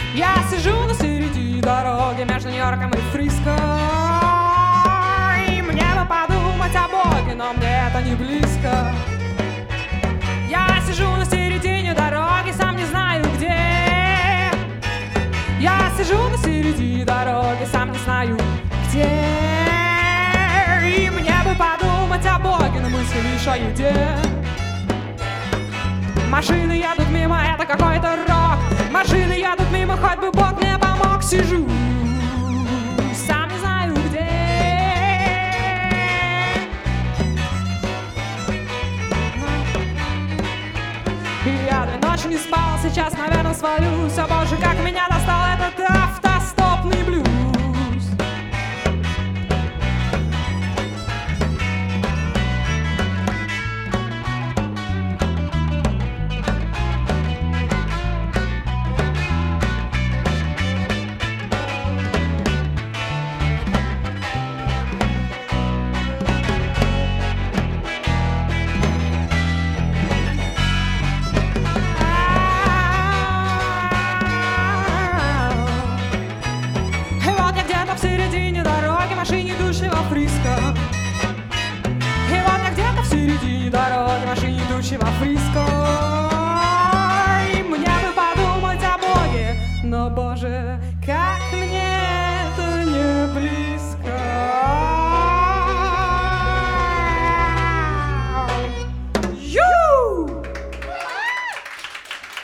Я сижу на середине дороги между Нью-Йорком и Фриско, и мне бы подумать о Боге, но мне это не близко. Я сижу на середине дороги, сам не знаю где. Я сижу на середине дороги, сам не знаю где. И мне бы подумать о Боге, но мысли лишь о еде. Машины едут мимо, это какой-то рок. Машины едут мимо, хоть бы Бог мне помог. Сижу, сам не знаю где. И я 2 ночи не спал, сейчас, наверное, свалюсь. О боже, как